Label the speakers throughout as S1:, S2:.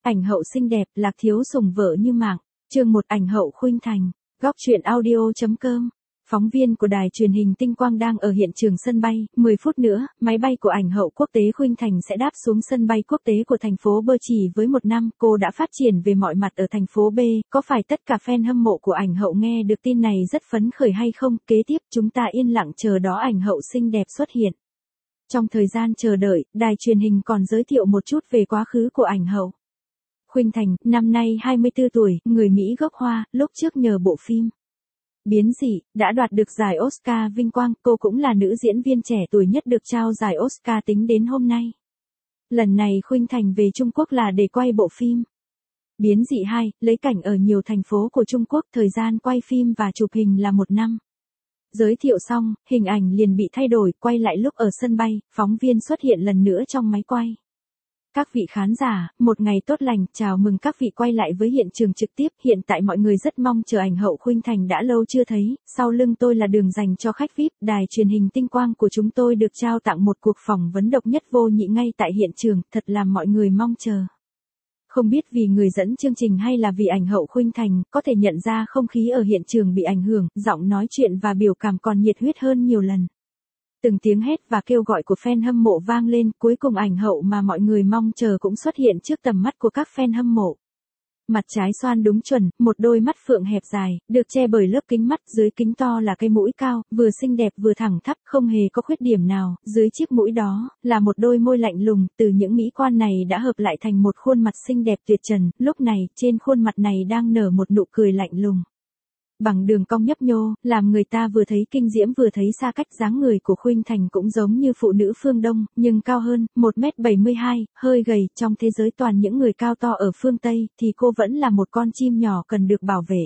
S1: Ảnh hậu xinh đẹp, Lạc Thiếu sủng vợ như mạng. Chương 1 ảnh hậu Khuynh Thành. Góc truyện audio.com. Phóng viên của đài truyền hình Tinh Quang đang ở hiện trường sân bay, 10 phút nữa, máy bay của ảnh hậu quốc tế Khuynh Thành sẽ đáp xuống sân bay quốc tế của thành phố B. Chỉ với một năm, cô đã phát triển về mọi mặt ở thành phố B, có phải tất cả fan hâm mộ của ảnh hậu nghe được tin này rất phấn khởi hay không? Kế tiếp chúng ta yên lặng chờ đó ảnh hậu xinh đẹp xuất hiện. Trong thời gian chờ đợi, đài truyền hình còn giới thiệu một chút về quá khứ của ảnh hậu. Khuynh Thành, năm nay 24 tuổi, người Mỹ gốc Hoa, lúc trước nhờ bộ phim Biến dị, đã đoạt được giải Oscar vinh quang, cô cũng là nữ diễn viên trẻ tuổi nhất được trao giải Oscar tính đến hôm nay. Lần này Khuynh Thành về Trung Quốc là để quay bộ phim Biến dị 2, lấy cảnh ở nhiều thành phố của Trung Quốc, thời gian quay phim và chụp hình là 1 năm. Giới thiệu xong, hình ảnh liền bị thay đổi, quay lại lúc ở sân bay, phóng viên xuất hiện lần nữa trong máy quay. Các vị khán giả, một ngày tốt lành, chào mừng các vị quay lại với hiện trường trực tiếp. Hiện tại mọi người rất mong chờ ảnh hậu Khuynh Thành đã lâu chưa thấy. Sau lưng tôi là đường dành cho khách VIP. Đài truyền hình Tinh Quang của chúng tôi được trao tặng một cuộc phỏng vấn độc nhất vô nhị ngay tại hiện trường, thật làm mọi người mong chờ. Không biết vì người dẫn chương trình hay là vì ảnh hậu Khuynh Thành, có thể nhận ra không khí ở hiện trường bị ảnh hưởng, giọng nói chuyện và biểu cảm còn nhiệt huyết hơn nhiều lần. Từng tiếng hét và kêu gọi của fan hâm mộ vang lên, cuối cùng ảnh hậu mà mọi người mong chờ cũng xuất hiện trước tầm mắt của các fan hâm mộ. Mặt trái xoan đúng chuẩn, một đôi mắt phượng hẹp dài, được che bởi lớp kính mắt, dưới kính to là cái mũi cao, vừa xinh đẹp vừa thẳng thắn, không hề có khuyết điểm nào, dưới chiếc mũi đó, là một đôi môi lạnh lùng, từ những mỹ quan này đã hợp lại thành một khuôn mặt xinh đẹp tuyệt trần, lúc này, trên khuôn mặt này đang nở một nụ cười lạnh lùng. Bằng đường cong nhấp nhô, làm người ta vừa thấy kinh diễm vừa thấy xa cách. Dáng người của Khuynh Thành cũng giống như phụ nữ phương Đông, nhưng cao hơn, 1m72, hơi gầy. Trong thế giới toàn những người cao to ở phương Tây, thì cô vẫn là một con chim nhỏ cần được bảo vệ.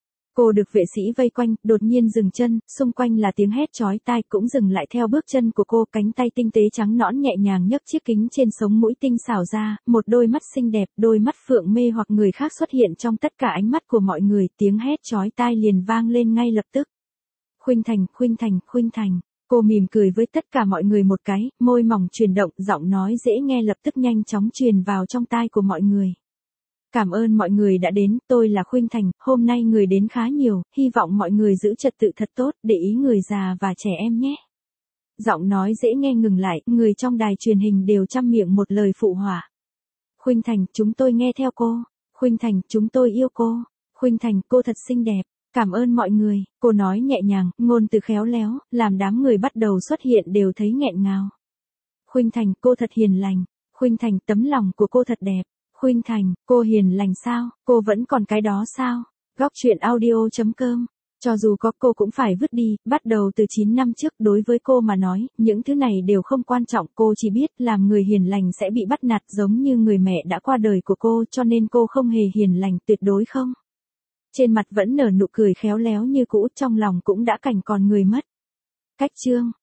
S1: Cô được vệ sĩ vây quanh, đột nhiên dừng chân, xung quanh là tiếng hét chói tai, cũng dừng lại theo bước chân của cô, cánh tay tinh tế trắng nõn nhẹ nhàng nhấc chiếc kính trên sống mũi tinh xảo ra, một đôi mắt xinh đẹp, đôi mắt phượng mê hoặc người khác xuất hiện trong tất cả ánh mắt của mọi người, tiếng hét chói tai liền vang lên ngay lập tức. Khuynh Thành, Khuynh Thành, Khuynh Thành. Cô mỉm cười với tất cả mọi người một cái, môi mỏng chuyển động, giọng nói dễ nghe lập tức nhanh chóng truyền vào trong tai của mọi người. Cảm ơn mọi người đã đến, tôi là Khuynh Thành, hôm nay người đến khá nhiều, hy vọng mọi người giữ trật tự thật tốt, để ý người già và trẻ em nhé. Giọng nói dễ nghe ngừng lại, người trong đài truyền hình đều chăm miệng một lời phụ họa. Khuynh Thành, chúng tôi nghe theo cô. Khuynh Thành, chúng tôi yêu cô. Khuynh Thành, cô thật xinh đẹp. Cảm ơn mọi người, cô nói nhẹ nhàng, ngôn từ khéo léo, làm đám người bắt đầu xuất hiện đều thấy nghẹn ngào. Khuynh Thành, cô thật hiền lành. Khuynh Thành, tấm lòng của cô thật đẹp. Khuynh Thành, cô hiền lành sao, cô vẫn còn cái đó sao? Góc truyện audio.com. Cho dù có cô cũng phải vứt đi, bắt đầu từ 9 năm trước, đối với cô mà nói, những thứ này đều không quan trọng, cô chỉ biết làm người hiền lành sẽ bị bắt nạt giống như người mẹ đã qua đời của cô, cho nên cô không hề hiền lành, tuyệt đối không. Trên mặt vẫn nở nụ cười khéo léo như cũ, trong lòng cũng đã cảnh còn người mất. Cách chương.